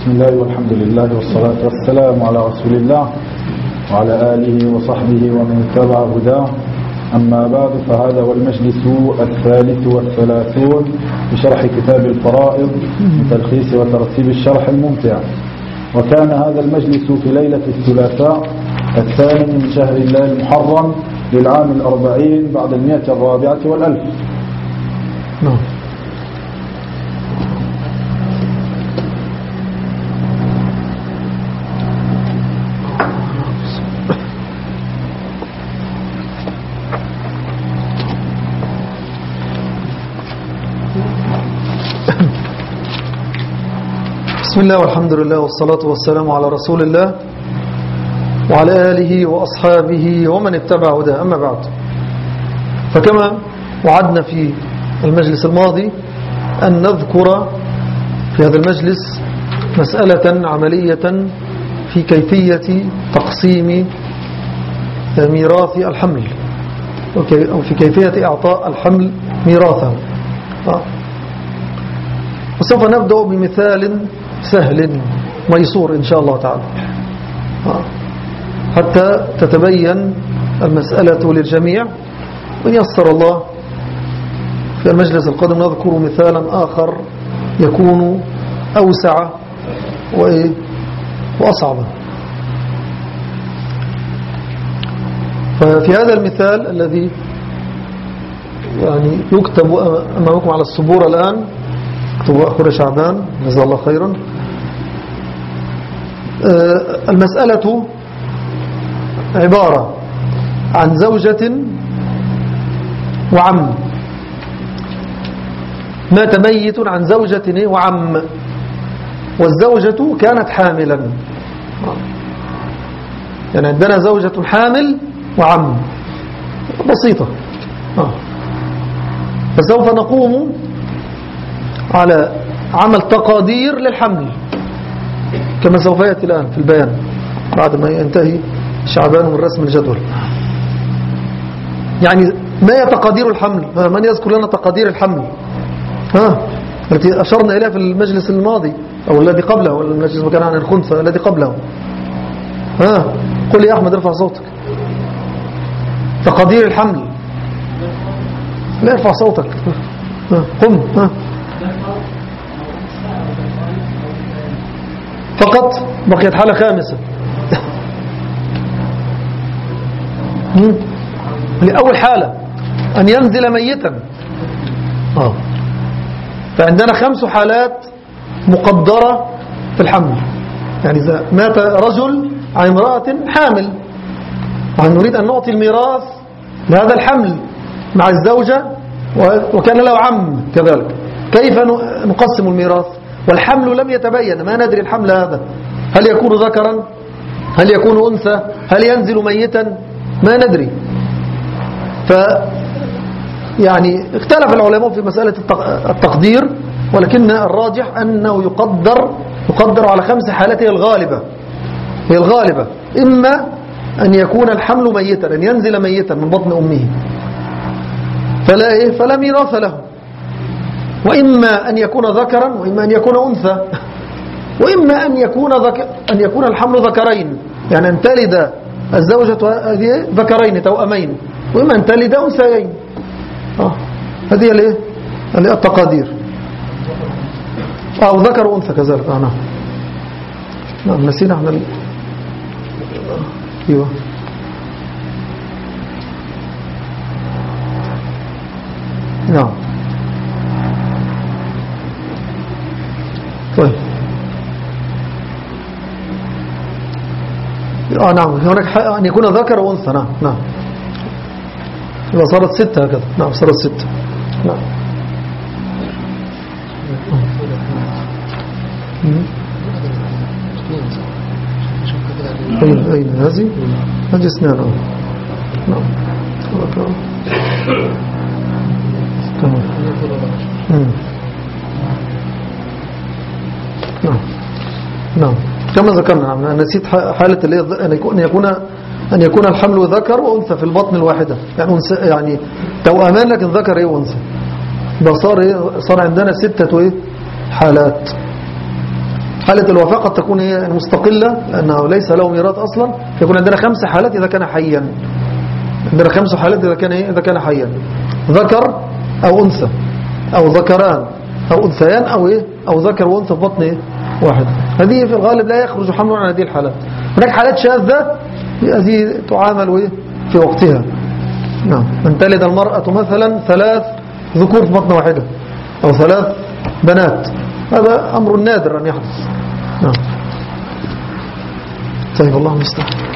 بسم الله والحمد لله والصلاة والسلام على رسول الله وعلى آله وصحبه ومن اتبع هداه. أما بعد، فهذا هو المجلس 33 بشرح كتاب الفرائض بتلخيص وترتيب الشرح الممتع. وكان هذا المجلس في ليلة الثلاثاء 2 من شهر الله المحرم للعام 40 بعد 104 و1000. بسم الله والحمد لله والصلاة والسلام على رسول الله وعلى آله وأصحابه ومن اتبع هداه. أما بعد، فكما وعدنا في المجلس الماضي أن نذكر في هذا المجلس مسألة عملية في كيفية تقسيم ميراث الحمل، أو في كيفية إعطاء الحمل ميراثه. وسوف نبدأ بمثال سهل ميسور إن شاء الله تعالى حتى تتبين المسألة للجميع، وإن يسر الله في المجلس القادم نذكر مثالا آخر يكون أوسع وأصعب. ففي هذا المثال الذي يعني يكتب أمامكم على السبورة الآن، اكتبوا أخونا شعبان جزاه الله خيرا. المسألة عبارة عن زوجة وعم، مات ميت عن زوجة وعم، والزوجة كانت حاملا. يعني عندنا زوجة حامل وعم، بسيطة. فسوف نقوم على عمل تقادير للحمل كما سوف يأتي الآن في البيان بعد ما ينتهي شعبان من رسم الجدول. يعني ما هي تقادير الحمل؟ من يذكر لنا تقادير الحمل التي أشرنا إليها في المجلس الماضي أو الذي قبله، أو المجلس كان عن الخنثى الذي قبله؟ قل يا أحمد ارفع صوتك. تقادير الحمل. لا ارفع صوتك. قم. فقط بقيت حالة خامسة. لأول حالة أن ينزل ميتا. فعندنا 5 حالات مقدرة في الحمل. يعني إذا مات رجل عن امرأة حامل ونريد أن نعطي الميراث لهذا الحمل مع الزوجة وكان له عم كذلك، كيف نقسم الميراث والحمل لم يتبين؟ ما ندري الحمل هذا هل يكون ذكرا، هل يكون أنثى، هل ينزل ميتا، ما ندري. يعني اختلف العلماء في مسألة التقدير، ولكن الراجح أنه يقدر على 5 حالات هي الغالبة. إما أن يكون الحمل ميتا، أن ينزل ميتا من بطن أمه فلا ميراث له، وإما أن يكون ذكرا، وإما أن يكون أنثى، وإما أن يكون الحمل ذكرين، يعني أن تلد الزوجة هذه ذكرين توأمين، وإما أن تلد أنثيين. هذه التقادير. أو ذكر وأنثى كذلك. نعم نسينا احنا ايوه. نعم. طيب. نعم هناك أن يكون ذكر وأنثى. نعم. إذا صارت 6 هكذا. نعم صارت 6. نعم. أين هذه؟ هذه 2. نعم. نعم كما ذكرنا. نعم نسيت حالة أن يكون الحمل ذكر وأنثى في البطن الواحدة، يعني توأمان لكن ذكر وأنثى. صار عندنا 6 حالات. حالة الوفاة قد تكون هي مستقلة لأنه ليس له ميراث أصلا، يكون عندنا 5 حالات إذا كان حيا. عندنا 5 حالات إذا كان حيا: ذكر أو أنثى، أو ذكران أو أنثيان، أو ذكر وأنثى في بطن واحد. هذه في الغالب لا يخرج حمل عن هذه الحالات. هناك حالات شاذة هذه تعامل في وقتها. نعم، من تلد المرأة مثلا 3 ذكور في بطن واحدة أو 3 بنات، هذا أمر نادر أن يحدث. نعم. طيب، الله المستعان.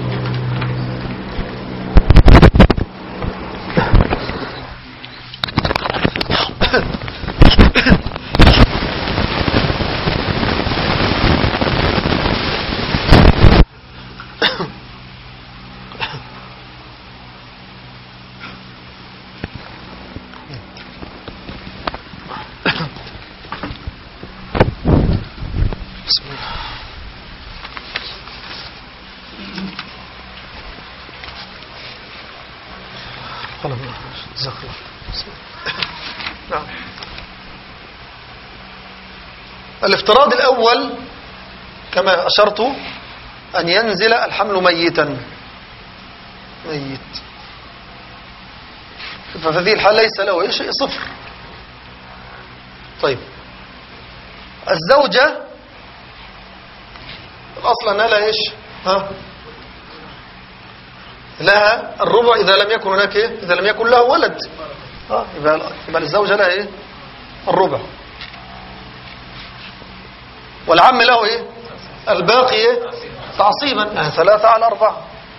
نعم. الافتراض الأول كما أشرت أن ينزل الحمل ميتا، ميت، ففي هذه الحالة ليس له شيء، صفر. طيب، الزوجة الأصل أنها لها إيش؟ لها الربع إذا لم يكن هناك إذا لم يكن له ولد. يبقى الزوجة لها الربع، والعم له الباقي تعصيبا، يعني 3 على 4.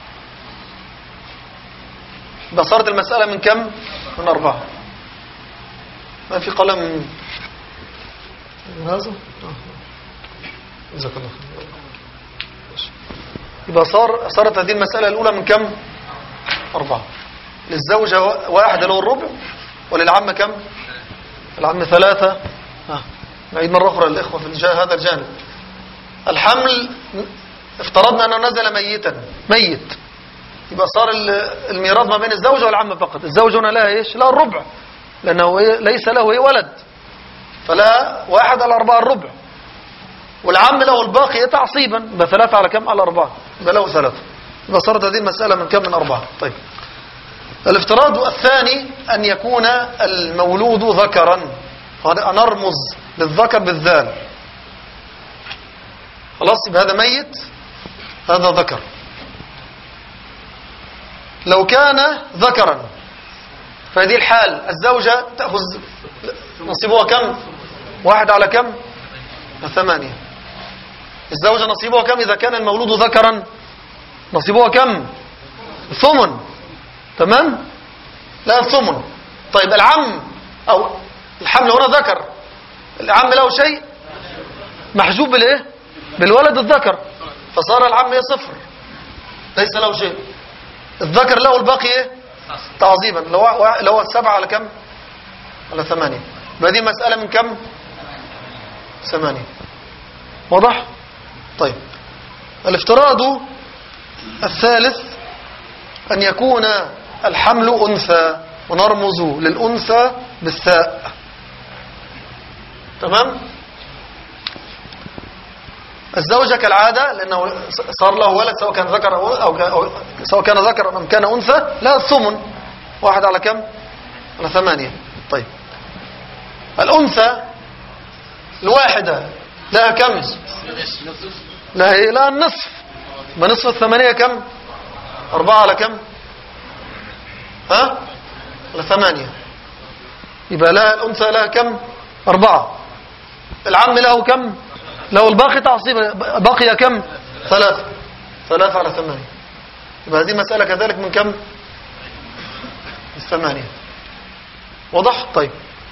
يبقى صارت المسألة من كم؟ من 4. ما في قلم هذا؟ جزاك الله خير. يبقى صارت هذه المسألة الأولى من كم؟ 4. للزوجة 1 له الربع، وللعم كم؟ العم 3. نعيد مرة أخرى للإخوة في هذا الجانب. الحمل افترضنا أنه نزل ميت، يبقى صار الميراث ما بين الزوجة والعم فقط. الزوجة هنا لها إيش؟ لها الربع، لأنه ليس له ولد، فلها 1 على 4 الربع، والعم له الباقي تعصيبا، يبقى 3 على كم؟ على 4، يبقى له 3. يبقى صارت هذه المسألة من كم؟ من 4. طيب، الافتراض الثاني أن يكون المولود ذكرا، نرمز للذكر بالذال. خلاص، يبقى هذا ميت، هذا ذكر. لو كان ذكرا فهذه الحال الزوجة تأخذ نصيبها كم؟ 1 على كم؟ 8. الزوجة نصيبها كم إذا كان المولود ذكرا؟ نصيبها كم؟ 8. تمام؟ لا، 8. طيب، العم أو الحمل هنا ذكر، العم له شيء محجوب بالولد الذكر، فصار العم 0، ليس له شيء. الذكر له الباقي تعظيما، لو 7 على كم؟ على 8. هذه مسألة من كم؟ 8. واضح؟ طيب، الافتراض الثالث أن يكون الحمل أنثى، ونرمز للأنثى بالثاء. تمام؟ الزوجة كالعادة، لأنه صار له ولد سواء كان ذكر أو سواء كان ذكر أم كان أنثى، لا 8، 1 على كم؟ على 8. طيب، الأنثى الواحدة لها كم؟ لها النصف. ما نصف 8 كم؟ 4 على كم؟ على 8. يبقى لها الأنثى لها كم؟ 4. العم له كم؟ له الباقي تعصيب، بقي كم؟ 3 على 8. يبقى هذه مسألة كذلك من كم؟ من 8. واضح؟ طيب،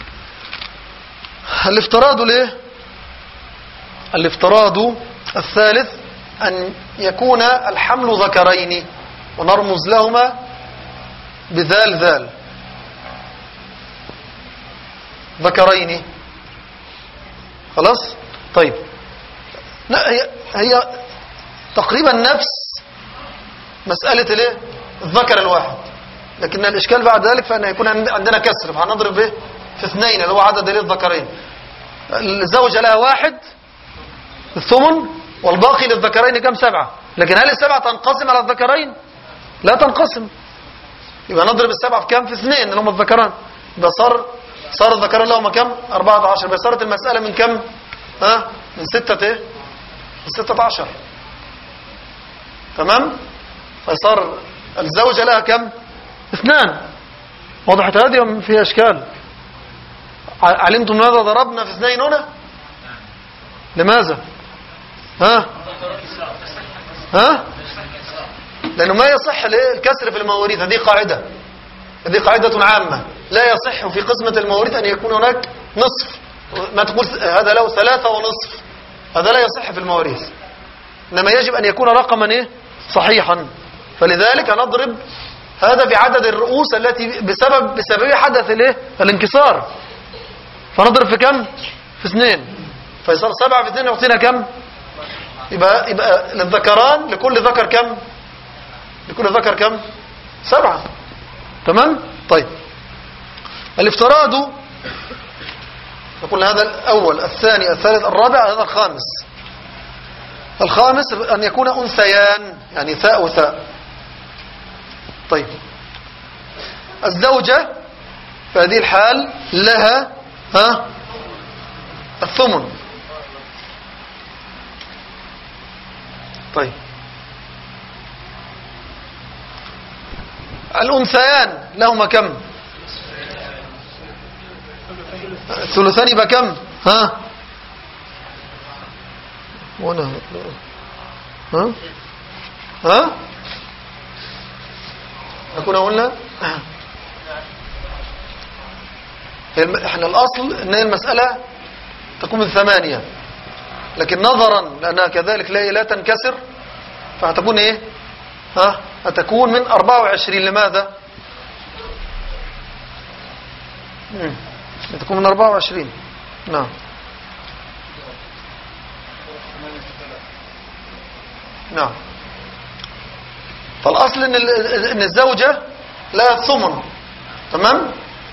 الافتراض الثالث أن يكون الحمل ذكرين، ونرمز لهما بذال، ذكرين. خلاص؟ طيب، هي تقريبا نفس مسألة الذكر الواحد، لكن الإشكال بعد ذلك فإن يكون عندنا كسر، فهنضرب في 2 اللي هو عدد الذكرين. الزوجة لها 1 الثمن، والباقي للذكرين كم؟ 7. لكن هل ال7 تنقسم على الذكرين؟ لا تنقسم. يبقى نضرب ال7 في كم؟ في 2 اللي هم الذكران. يبقى صار الذكران لهما كم؟ 14. يبقى صارت المسألة من كم؟ من 6 ايه؟ من 16. تمام؟ فصار الزوجة لها كم؟ 2. وضحت هذه أم فيها إشكال؟ علمتم ماذا ضربنا في 2 هنا؟ لماذا؟ لأنه ما يصح الكسر في المواريث. هذه قاعدة عامة. لا يصح في قسمة المواريث أن يكون هناك نصف. ما تقول هذا له 3 ونصف، هذا لا يصح في المواريث. إنما يجب أن يكون رقما صحيحا. فلذلك نضرب هذا بعدد الرؤوس التي بسبب حدث الانكسار. فنضرب في كم؟ في 2. فيصير 7 في 2 يعطينا كم؟ يبقى للذكران لكل ذكر كم؟ لكل ذكر كم؟ 7. تمام؟ طيب، الافتراض نقول هذا الأول، الثاني، الثالث، الرابع، هذا الخامس. الخامس أن يكون أنثيان، يعني ثاء وثاء. طيب، الزوجة في هذه الحال لها الثمن. طيب، الأنثيان لهما كم؟ الثلثان. يبقى كم؟ وانا نكون قلنا احنا الأصل ان المسألة تكون من 8، لكن نظرا لأنها كذلك لا تنكسر فهتكون ايه؟ هتكون من 24. لماذا؟ تكون من 24. نعم. نعم. فالأصل ان الزوجة لها الثمن. تمام؟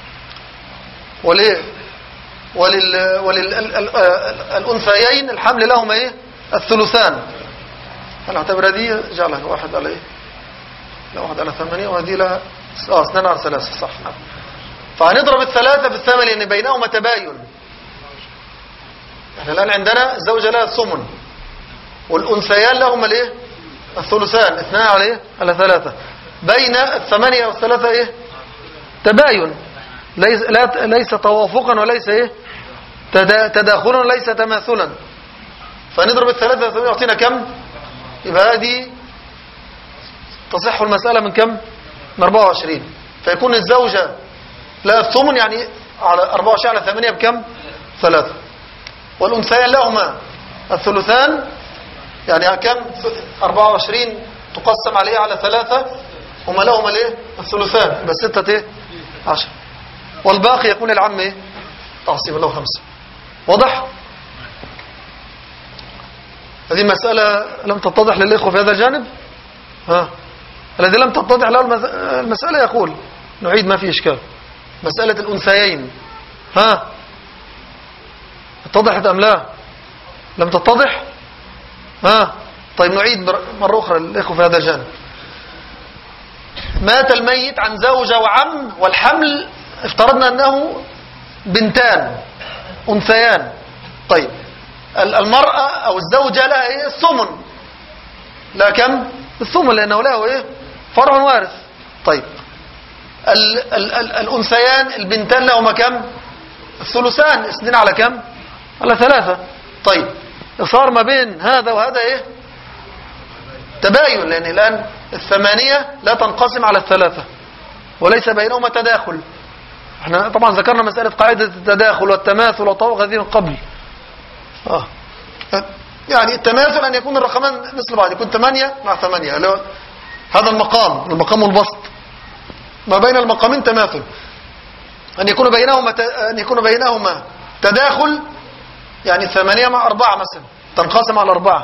وللأنثيين الحمل لهم ايه؟ الثلثان. هنعتبر هذه جعلها 1 على ايه؟ لا 1 على 8، وهذه لها 2 على 3. صح. نعم. فهنضرب 3 في 8 لأن بينهما تباين. احنا الآن عندنا الزوجة لها الثمن والأنثيان لهما الايه؟ الثلثان. 2 على ايه؟ على 3. بين 8 والثلاثة ايه؟ تباين. ليس توافقا وليس ايه؟ تداخلا وليس تماثلا. فنضرب 3 في 8 يعطينا كم؟ يبقى هذه تصح المسألة من كم؟ من 24. فيكون الزوجة لا الثمن، يعني على 24 على 8 بكم؟ 3. والأنثيان لهما الثلثان، يعني كم؟ 24 تقسم عليه على 3 هما لهما الايه؟ الثلثان. يبقى 6 ايه؟ 10. والباقي يكون العم ايه؟ تعصيب له 5. واضح؟ هذه مسألة لم تتضح للإخوة في هذا الجانب. الذي لم تتضح له المسألة يقول نعيد، ما في إشكال. مسألة الأنثيين اتضحت أم لا؟ لم تتضح؟ طيب نعيد مرة أخرى للإخوة في هذا الجانب. مات الميت عن زوجة وعم، والحمل افترضنا أنه بنتان أنثيان. طيب، المرأة أو الزوجة لها إيه؟ الثمن. لا كم؟ الثمن، لأنه له إيه؟ فرع وارث. طيب، الأنثيان البنتان لهما كم؟ الثلثان. 2 على كم؟ على 3. طيب، صار ما بين هذا وهذا ايه؟ تباين، لأن الآن 8 لا تنقسم على 3 وليس بينهما تداخل. احنا طبعا ذكرنا مسألة قاعدة التداخل والتماثل والطوق هذه من قبل. يعني التماثل أن يكون الرقمان مثل بعض، يكون 8 مع 8. هذا المقام والبسط. ما بين المقامين تماثل. أن يكون بينهما تداخل، يعني 8 مع 4 مثلا تنقسم على 4.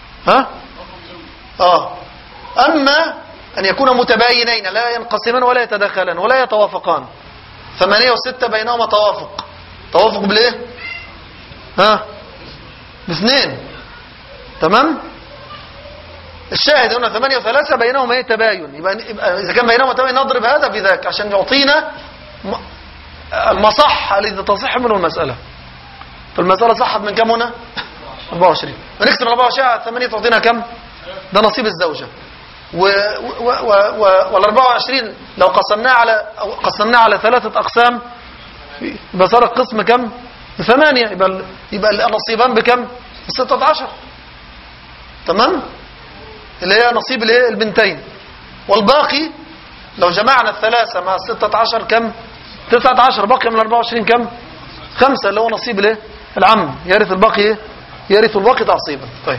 أما أن يكون متباينين لا ينقسمان ولا يتداخلان ولا يتوافقان. 8 و6 بينهما توافق. توافق بالايه؟ ب2. تمام. الشاهد هنا 8 و3 بينهم ايه؟ تباين. يبقى إذا كان بينهم تباين نضرب هذا في ذاك عشان يعطينا المصح الذي تصح منه المسألة. فالمسألة صحت من كم هنا؟ 24. ونقسم 24 على 8 تعطينا كم؟ ده نصيب الزوجة. وال 24 لو قسمناه على 3 أقسام يبقى صار القسم كم؟ ب8. يبقى النصيبان بكم؟ ب16. تمام؟ اللي هي نصيب الايه؟ البنتين. والباقي لو جمعنا 3 مع 16 كم؟ 19. باقي من 24 كم؟ 5 اللي هو نصيب الايه؟ العم. يرث الباقي ايه؟ يرث الباقي تعصيبا. طيب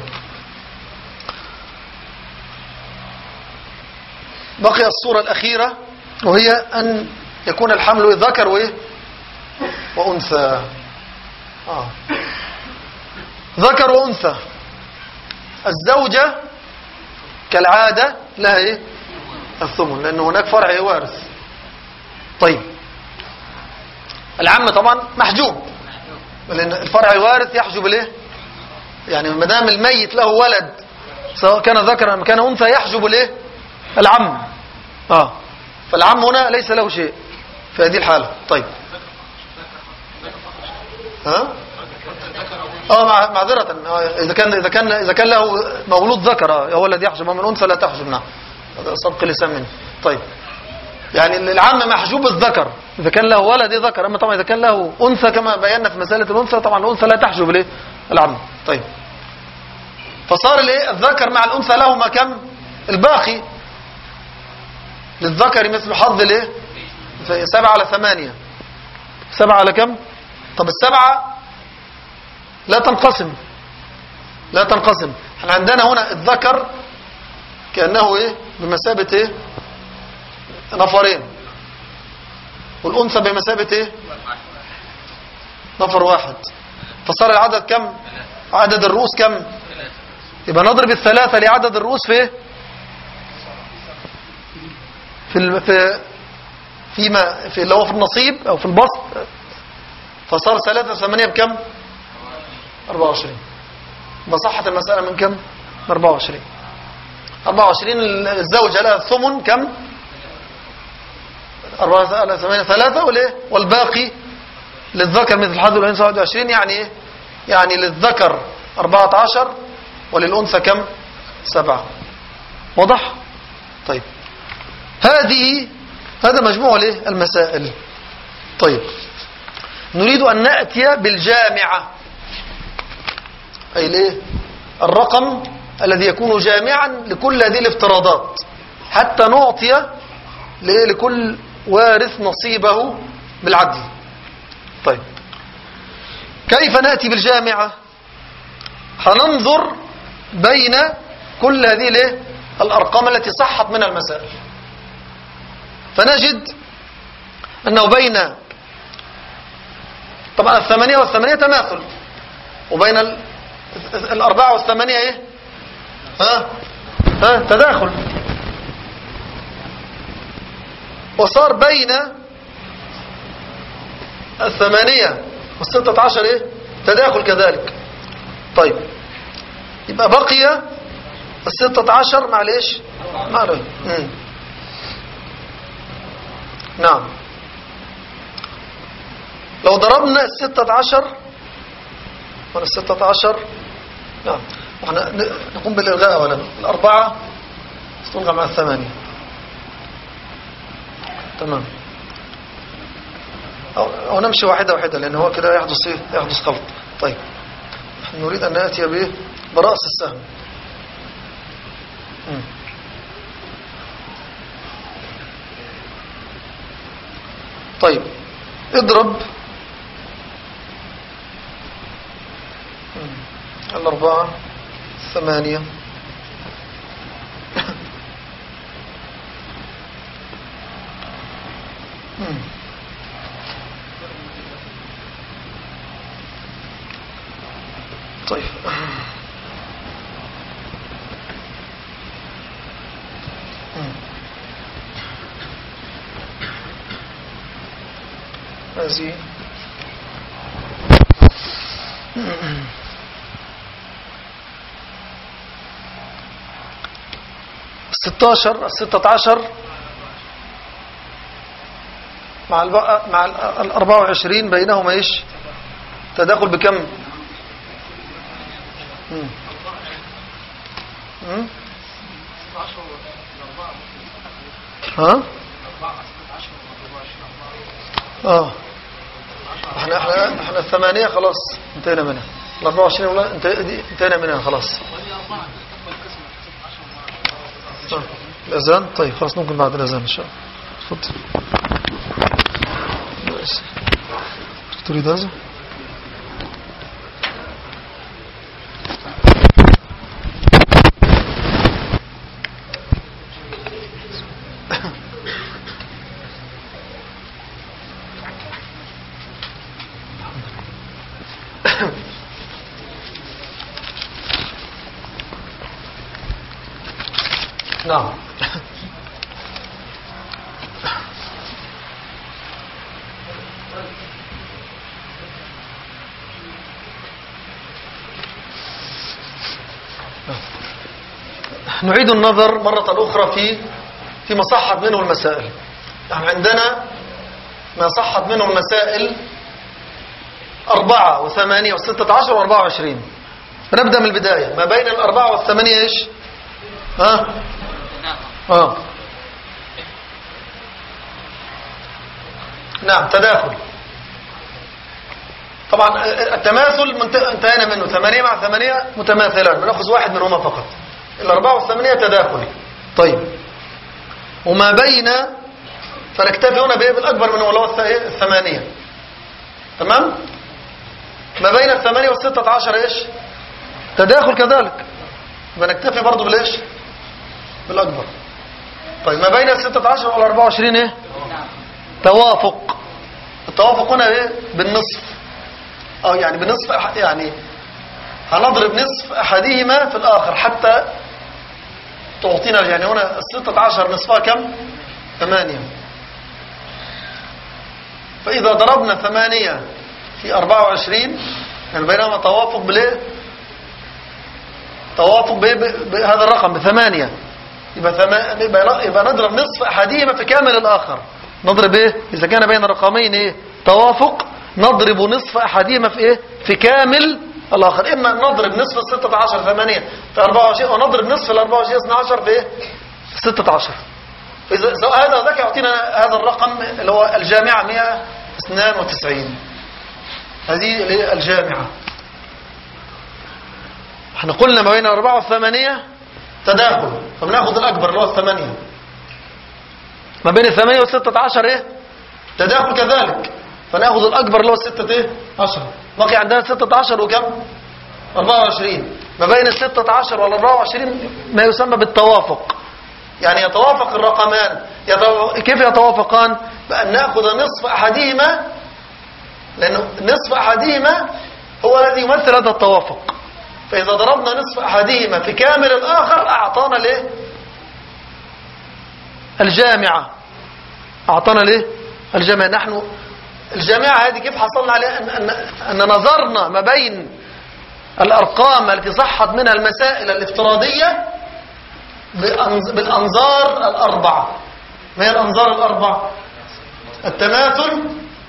بقي الصورة الأخيرة وهي أن يكون الحمل ذكر وإيه؟ وأنثى. ذكر وأنثى. الزوجة كالعادة لها إيه؟ الثمن، لأن هناك فرع وارث. طيب العم طبعا محجوب، لأن الفرع وارث يحجب الإيه؟ يعني ما دام الميت له ولد سواء كان ذكرا أم كان أنثى يحجب الإيه؟ العم. فالعم هنا ليس له شيء في هذه الحالة. طيب معذرة إذا كان له مولود ذكر هو الذي يحجب، من أنثى لا تحجب. نعم هذا صدق لسان منه. طيب يعني العم محجوب الذكر إذا كان له ولد ذكر، أما طبعا إذا كان له أنثى كما بينا في مسألة الأنثى طبعا الأنثى لا تحجب ليه؟ العم. طيب فصار الذكر مع الأنثى لهما كم؟ الباقي للذكر مثل حظ الايه؟ 7 على 8. 7 على كم؟ طب 7 لا تنقسم. احنا عندنا هنا الذكر كأنه ايه؟ بمثابة ايه؟ نفرين، والأنثى بمثابة ايه؟ نفر واحد. فصار العدد كم؟ عدد الرؤوس كم؟ يبقى نضرب 3 لعدد الرؤوس في ايه؟ في اللي هو في النصيب او في البسط. فصار 3 8 بكم؟ 24. بصحت المسألة من كم؟ 24. 24 الزوجة لها الثمن كم؟ 4 على 8 3 والايه؟ والباقي للذكر مثل حظ الأنثى 21. يعني ايه؟ يعني للذكر 14 وللأنثى كم؟ 7. واضح؟ طيب هذا مجموع المسائل. طيب نريد أن نأتي بالجامعة، أي الرقم الذي يكون جامعا لكل هذه الافتراضات حتى نعطي لكل وارث نصيبه بالعدل. طيب كيف نأتي بالجامعة؟ هننظر بين كل هذه الأرقام التي صحت من المسائل، فنجد أنه بين طبعا 8 و8 تماثل، وبين 4 و8 ايه؟ تداخل. وصار بين 8 و16 ايه؟ تداخل كذلك. طيب يبقى بقي 16 مع ليش؟ مع نعم. لو ضربنا 16 ولا 16 نعم، نقوم بالإلغاء أولا. 4 تلغى مع 8. تمام. أو نمشي واحدة لأن هو كده يحدث خلط. طيب نريد أن نأتي برأس السهم. طيب اضرب 4 8 طيب هذه 16 16 مع ال 24 بينهما ايش؟ تداخل بكم؟ ها؟ احنا الثمانية خلاص انتهينا منها. ال 24 ولا انتهينا منها خلاص. الأذان طيب خلاص ممكن بعد الأذان إن شاء الله. تفضل. تريد هذا؟ نعم. نعيد النظر مرة أخرى فيما صحت منه المسائل. يعني عندنا ما صحت منه المسائل 4 و8 و16 و24. فنبدأ من البداية. ما بين 4 و8 إيش؟ نعم تداخل. طبعا التماثل انتهينا منه. 8 مع 8 متماثلان، بنأخذ واحد منهما فقط. 4 و8 تداخل. طيب وما بين فنكتفي هنا بالأكبر منه اللي هو 8. تمام. ما بين 8 و16 ايش؟ تداخل كذلك، بنكتفي برضو بالايش؟ بالأكبر. طيب ما بين 16 وال24 ايه؟ توافق. التوافق هنا ايه؟ بالنصف، او يعني بنصف، يعني هنضرب نصف احدهما في الاخر حتى تعطينا. يعني هنا 16 نصفها كم؟ 8. فاذا ضربنا 8 في 24 يعني بينما توافق بالايه؟ توافق بهذا الرقم ب8. يبقى نضرب نصف احدهما في كامل الاخر. نضرب ايه؟ اذا كان بين الرقمين ايه؟ توافق، نضرب نصف احدهما في ايه؟ في كامل الاخر. اما نضرب نصف 16 8 في 24، ونضرب نصف ال 24 12 في ايه؟ في 16. اذا هذا وذاك يعطينا هذا الرقم اللي هو الجامعه 192. هذه اللي هي الجامعه. احنا قلنا ما بين 4 و8 تداخل، فبناخذ الاكبر اللي هو 8. ما بين 8 و16 ايه؟ تداخل كذلك، فناخذ الاكبر اللي هو 16. بقي عندنا 16 وكم؟ 24. ما بين 16 وال 24 ما يسمى بالتوافق. يعني يتوافق الرقمان. كيف يتوافقان؟ بأن ناخذ نصف احدهما، لأنه نصف احدهما هو الذي يمثل هذا التوافق. فإذا ضربنا نصف احدهما في كامل الآخر أعطانا ليه؟ الجامعة. أعطانا ليه؟ الجامعة. نحن الجامعة هذه كيف حصلنا عليها؟ أن نظرنا ما بين الأرقام التي صحت منها المسائل الافتراضية بالأنظار الأربعة. ما هي الأنظار الأربعة؟ التماثل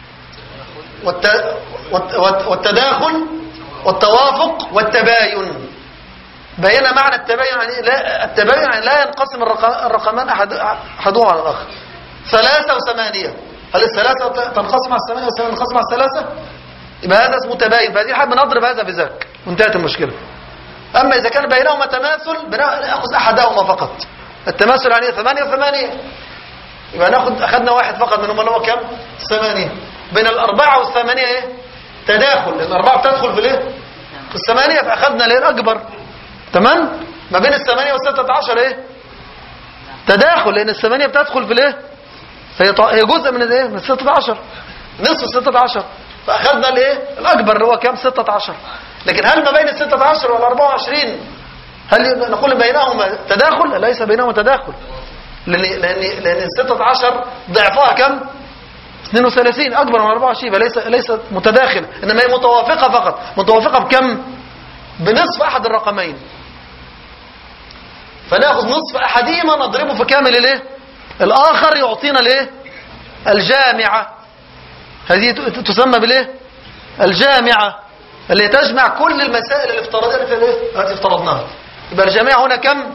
والتداخل والتوافق والتباين. بينا معنى التباين. يعني التباين يعني لا ينقسم الرقمان أحدهما على الآخر. 3 و8. هل ال3 تنقسم على 8 و8 تنقسم على 3؟ يبقى هذا اسمه تباين. فهذه الحال بنضرب هذا بذاك وانتهت المشكلة. أما إذا كان بينهما تماثل بنأخذ أحدهما فقط. التماثل يعني 8 و8. يبقى أخذنا واحد فقط منهم اللي هو كم؟ 8. بين 4 و8 إيه؟ تداخل، لأن 4 بتدخل في الإيه؟ في 8، فأخذنا ليه الأكبر. تمام؟ ما بين 8 و16 إيه؟ تداخل، لأن 8 بتدخل في الإيه؟ هي جزء من الإيه؟ من 16، نصف 16. فأخذنا الإيه؟ الأكبر اللي هو كم؟ 16. لكن هل ما بين 16 وال 24 هل نقول بينهما تداخل؟ ليس بينهما تداخل، لأن 16 ضعفها كم؟ 32 أكبر من 24. فليست متداخل، إنما هي متوافقة فقط. متوافقة بكم؟ بنصف أحد الرقمين. فناخذ نصف أحدهما نضربه في كامل الايه الآخر يعطينا الايه الجامعة. هذه تسمى بالايه الجامعة، اللي تجمع كل المسائل الافتراضية التي افترضناها. يبقى الجامعة هنا كم؟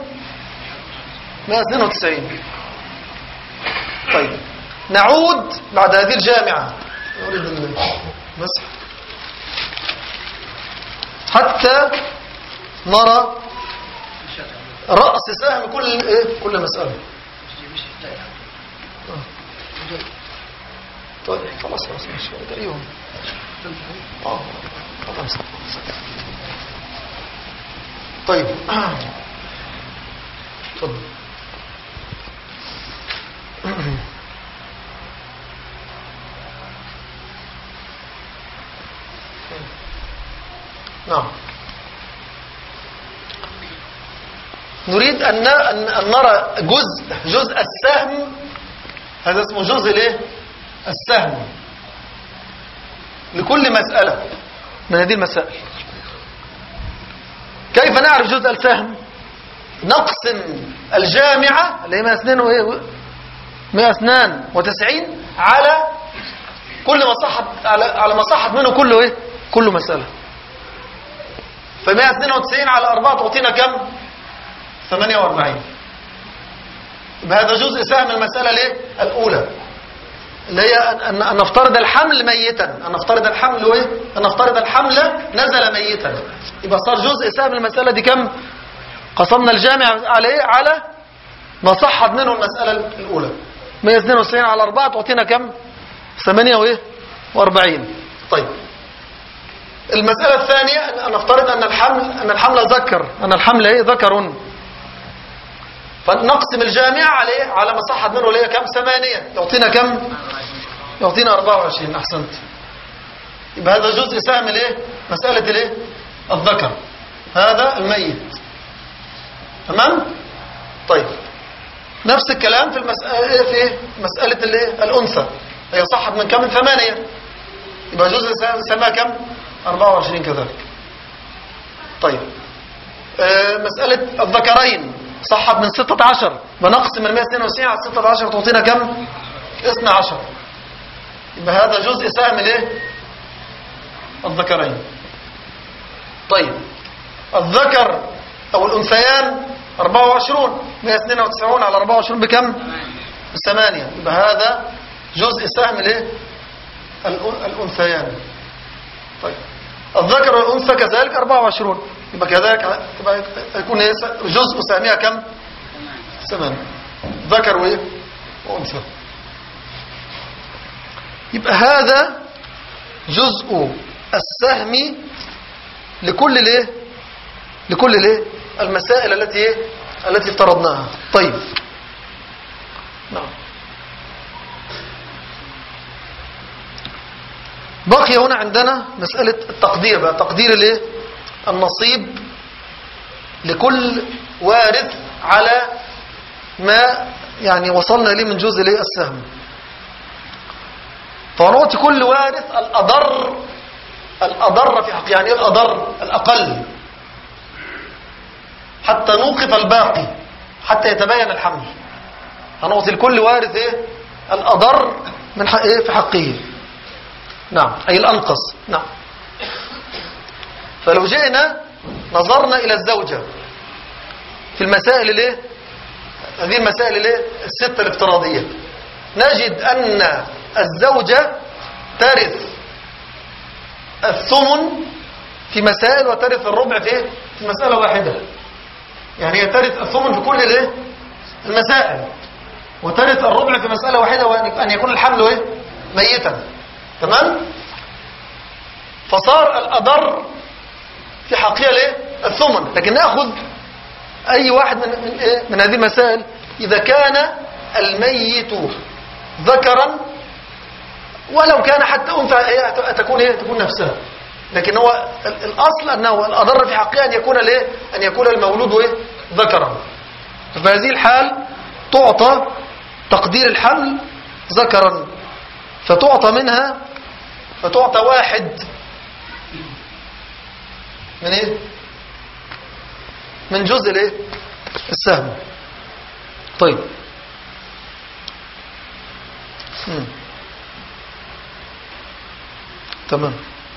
192. طيب نعود بعد هذه الجامعة بس حتى نرى رأس سهم كل مسألة. طيب خلاص ماشي تقريبا. خلاص. طيب تفضل. نعم. نريد أن نرى جزء السهم. هذا اسمه جزء الايه السهم لكل مسألة من هذه المسائل. كيف نعرف جزء السهم؟ نقسم الجامعة اللي هي 192 على كل ما صحت على ما صحت منه كل مسألة. ف 192 على 4 تعطينا كم؟ 48. يبقى هذا جزء سهم المسألة الايه الأولى، اللي هي أن نفترض الحمل ميتا، أن نفترض الحمل نزل ميتا. يبقى صار جزء سهم المسألة دي كم؟ قسمنا الجامع على ايه؟ على ما صحت منه المسألة الأولى. 192 على 4 تعطينا كم؟ 48. طيب المسألة الثانية أن نفترض أن الحمل ذكر، أن الحمل ايه ذكر، فنقسم الجامع على ما صحت منه اللي هي كم؟ 8. يعطينا كم؟ يعطينا 24. أحسنت. يبقى هذا جزء سهم الايه مسألة الايه الذكر، هذا الميت. تمام. طيب نفس الكلام في مسألة الايه الأنثى، هي صحت من كم؟ من 8. يبقى جزء سهمها كم؟ 24 كذلك. طيب مسألة الذكرين صحت من 16، بنقسم ال 192 على 16 تعطينا كم؟ 12. يبقى هذا جزء سهم الايه الذكرين. طيب الذكر او الانثيان 24، 192 على 24 بكم؟ 8. يبقى هذا جزء سهم الايه الانثيان. طيب الذكر والانثى كذلك 24، يبقى كذلك يكون جزء سهمها كم؟ 8. ذكر وايه وانثى. يبقى هذا جزء السهم لكل المسائل التي افترضناها. طيب نعم. بقي هنا عندنا مسألة التقدير بقى، تقدير النصيب لكل وارث على ما يعني وصلنا إليه من جزء السهم. فنعطي كل وارث الأضر في حق، يعني ايه الأضر؟ الأقل، حتى نوقف الباقي حتى يتبين الحمل. هنعطي لكل وارث الأضر من حق في حقه. نعم، أي الأنقص. نعم. فلو جئنا نظرنا إلى الزوجة في المسائل هذه المسائل الستة الافتراضية، نجد أن الزوجة ترث الثمن في مسائل وترث الربع في مسألة واحدة. يعني هي ترث الثمن في كل المسائل وترث الربع في مسألة واحدة، وأن يكون الحمل ميتا. تمام. فصار الأضر في حقيقة الثمن. لكن نأخذ أي واحد من هذه المسائل. إذا كان الميت ذكرا ولو كان حتى أنثى تكون نفسها، لكن هو الأصل أنه الأضر في حقه أن يكون المولود ذكرا. ففي هذه الحال تعطى تقدير الحمل ذكرا، فتعطى واحد من من جزء السهم. طيب تمام.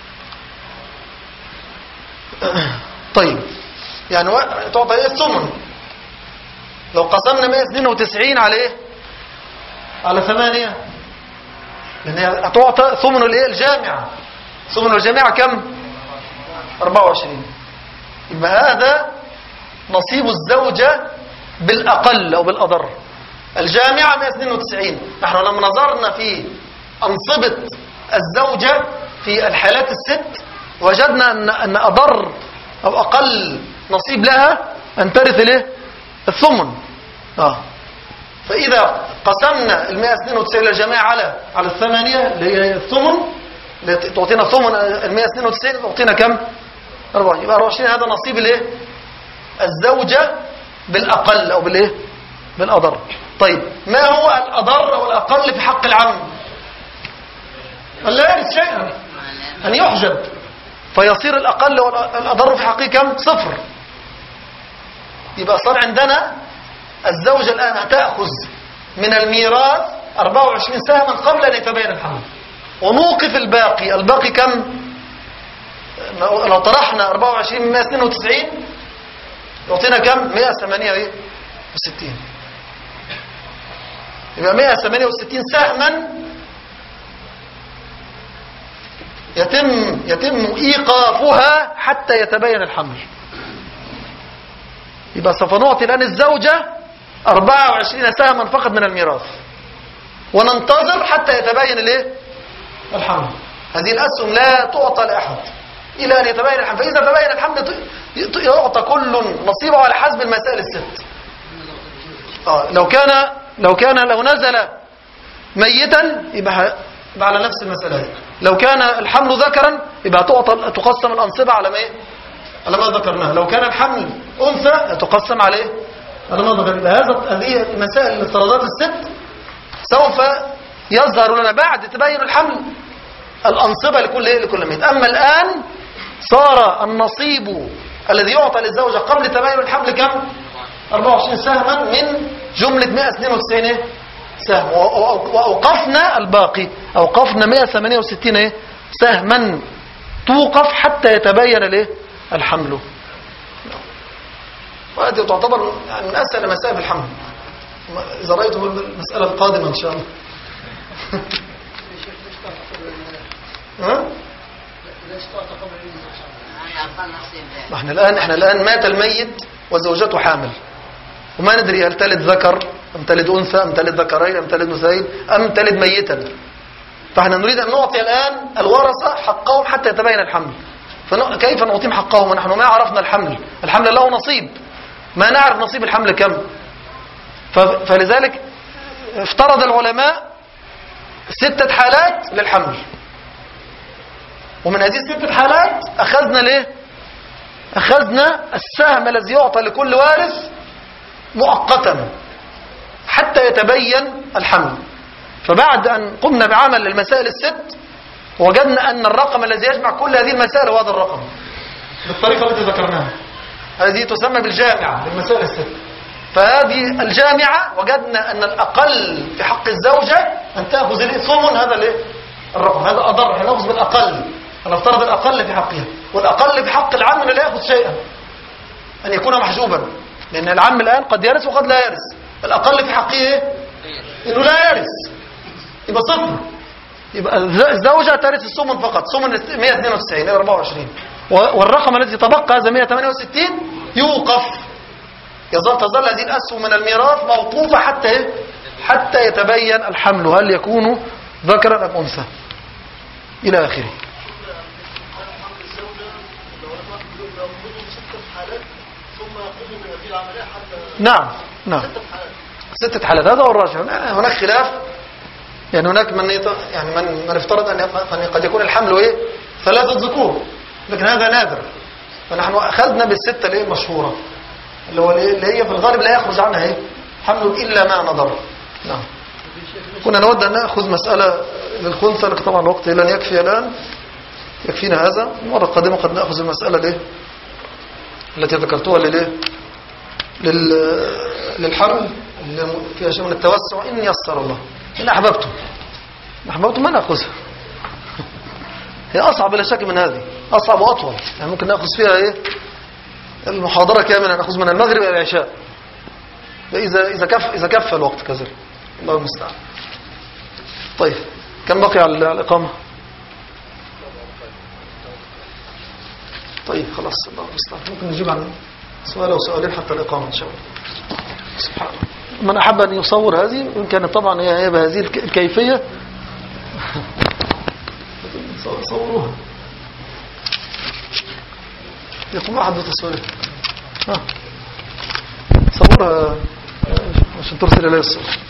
طيب يعني تعطى ايه الثمن؟ لو قسمنا 192 على ايه؟ على 8، لان هتعطى ثمن الايه؟ الجامعة. ثمن الجامعة كم؟ 24. يبقى هذا نصيب الزوجة بالأقل أو بالأضر. الجامعة 192. نحن لما نظرنا في أنصبة الزوجة في الحالات الست وجدنا أن أضر أو أقل نصيب لها أن ترث له الثمن. فإذا قسمنا 192 للجماعة على 8 اللي هي الثمن، تعطينا ثمن 192 تعطينا كم؟ 4. يبقى 24 هذا نصيب الايه؟ الزوجة بالأقل أو بالايه؟ بالأضر. طيب ما هو الأضر أو الأقل في حق العم؟ لا يرث شيئا، أن يحجب، فيصير الأقل والأضر في حقه كم؟ 0. يبقى صار عندنا الزوجة الآن هتأخذ من الميراث 24 سهما قبل أن يتبين الحمل، ونوقف الباقي كم؟ لو طرحنا 24 من 192 يعطينا كم؟ 168. يبقى 168 سهما يتم إيقافها حتى يتبين الحمل. يبقى سوف نعطي الآن الزوجة 24 سهما فقط من الميراث، وننتظر حتى يتبين الايه؟ الحمل. هذه الأسهم لا تعطى لأحد إلى أن يتبين الحمل. فإذا تبين الحمل يعطى كل نصيبه على حسب المسائل الست. لو نزل ميتا يبقى على نفس المسألة. لو كان الحمل ذكرا يبقى تقسم الأنصبة على ما ذكرناه. لو كان الحمل أنثى تقسم عليه على ما ذكرناه. هذه مسائل الافتراضات الست سوف يظهر لنا بعد تبين الحمل الأنصبة لكل ميت. أما الآن صار النصيب الذي يعطى للزوجة قبل تبين الحمل كم؟ 24 سهما من جملة 192 سهم. وأوقفنا الباقي، أوقفنا 168 سهما توقف حتى يتبين الحمل. وهذه تعتبر من أسهل مسائل الحمل إذا رأيتم المسألة القادمة إن شاء الله. احنا الآن مات الميت وزوجته حامل، وما ندري هل تلد ذكر أم تلد أنثى أم تلد ذكرين أم تلد أنثيين أم تلد ميتا. فاحنا نريد أن نعطي الآن الورثة حقهم حتى يتبين الحمل. فكيف نعطيهم حقهم ونحن ما عرفنا الحمل له نصيب، ما نعرف نصيب الحمل كم. فلذلك افترض العلماء 6 حالات للحمل، ومن هذه 6 حالات أخذنا السهم الذي يعطى لكل وارث مؤقتا حتى يتبين الحمل. فبعد أن قمنا بعمل المسائل ال6 وجدنا أن الرقم الذي يجمع كل هذه المسائل هو هذا الرقم بالطريقة التي ذكرناها. هذه تسمى بالجامعة للمسائل ال6. فهذه الجامعة وجدنا أن الأقل في حق الزوجة أن تأخذ ثمن هذا الرقم. هذا أضر، نأخذ بالأقل، نفترض الأقل في حقها. والأقل في حق العم لا يأخذ شيئا، أن يكون محجوبا، لأن العم الآن قد يرث وقد لا يرث. الأقل في حقه إيه؟ إنه لا يرث، يبقى 0. يبقى الزوجة ترث الثمن فقط، ثمن 192 24. والرقم الذي تبقى هذا 168 يوقف، تظل هذه الأسهم من الميراث موقوفة حتى يتبين الحمل، هل يكون ذكرا أم أنثى إلى آخره. نعم 6 حالات. هذا هو الراجح. هناك خلاف، يعني هناك من افترض أن قد يكون الحمل 3 ذكور، لكن هذا نادر. فنحن أخذنا بالستة المشهورة اللي هي في الغالب لا يخرج عنها حمل إلا ما نظر. نعم. كنا نود أن نأخذ مسألة للخنثى، لكن طبعا الوقت لن يكفي الآن، يكفينا هذا. المرة القادمة قد نأخذ المسألة التي ذكرتها للحرم فيها شيء من التوسع إن يسر الله. إن أحببتم ما نأخذها. هي أصعب بلا شك من هذه، أصعب وأطول، يعني ممكن نأخذ فيها المحاضرة كاملة، نأخذ من المغرب إلى العشاء إذا كف الوقت كذلك. الله المستعان. طيب كم بقي على الإقامة؟ طيب خلاص الله المستعان، ممكن نجيب عن سؤال أو سؤالين حتى الإقامة إن شاء الله. سبحان الله. من أحب أن يصور هذه إن كانت طبعا هي بهذه الكيفية صوروها. يقوم أحد بتصويرها صورها عشان ترسل إليه الصور.